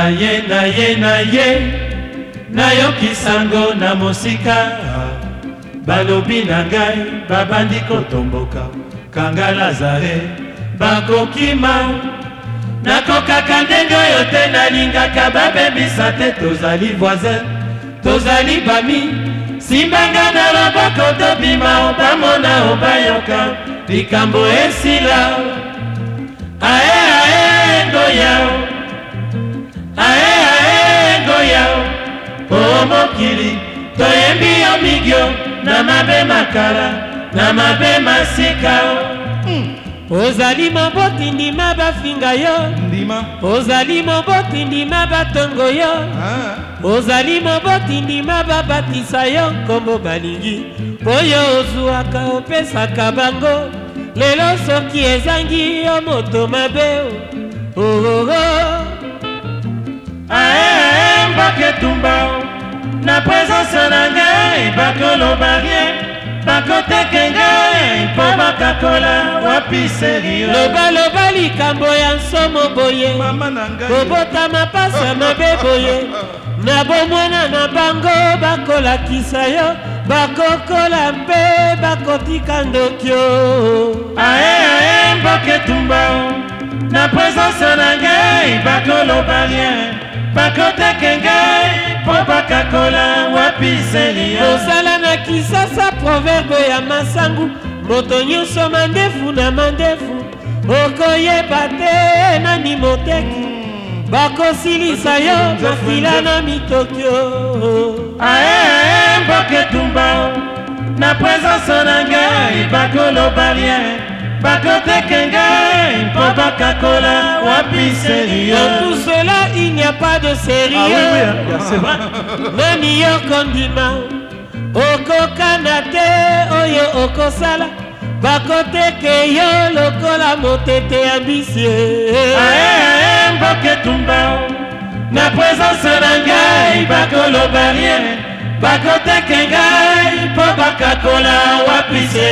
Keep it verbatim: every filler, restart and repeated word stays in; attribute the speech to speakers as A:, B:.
A: ye na ye na ye nayoki sango na mosika balobi na ngai babandi kotomboka kanga Lazare bakokima nakokaka ndenge oyo te nalingaka babebisa te tozali voisin tozali bami simbanga na loboko tobima obamona obayoka likambo esila ae ae ngoya ae ae ngoya o mokili toyembi yo migyo na mabe makala na mabe masika ozali moboti ndima bafinga yo
B: ndima
A: ozali moboti ndima batongo yo ozali moboti ndima babatisa yo nkombo balingi oyo ozwaka opesaka bango lelo soki ezangi yo moto mabe ogogo ae mboke tumba na présence na ngai bakoloba rien bakoteke ngai mpo bakakola wapi serio lobaloba likambo ya nsomo boye kobota mapasa mabe boye na bomwana na bango bakolakisa yo bakokola mpe bakotika ndokyo ae ae mboke tumba na présence na ngai bakoloba rien bakoteke ngai mpo bakakola wapi serio osala na kisasa proverbe ya masangu moto nyonso mandefu na mandefu okoyeba te nani moteki bakosilisa yo makila na mitokyo ae ae mboke tumba na présence na ngai bakoloba rien bakoteke ngai mpo bakakola wapi sérieux. Dans tout cela il n'y a pas de sérieux. Ah oui, oui, c'est vrai. Nani yo kondima okokana te oyo okosala bakoteke yo lokola motete ambitieux. Ae ae mboke tumba na présence na ngai bakoloba rien bakoteke ngai mpo bakakola wapi sérieux.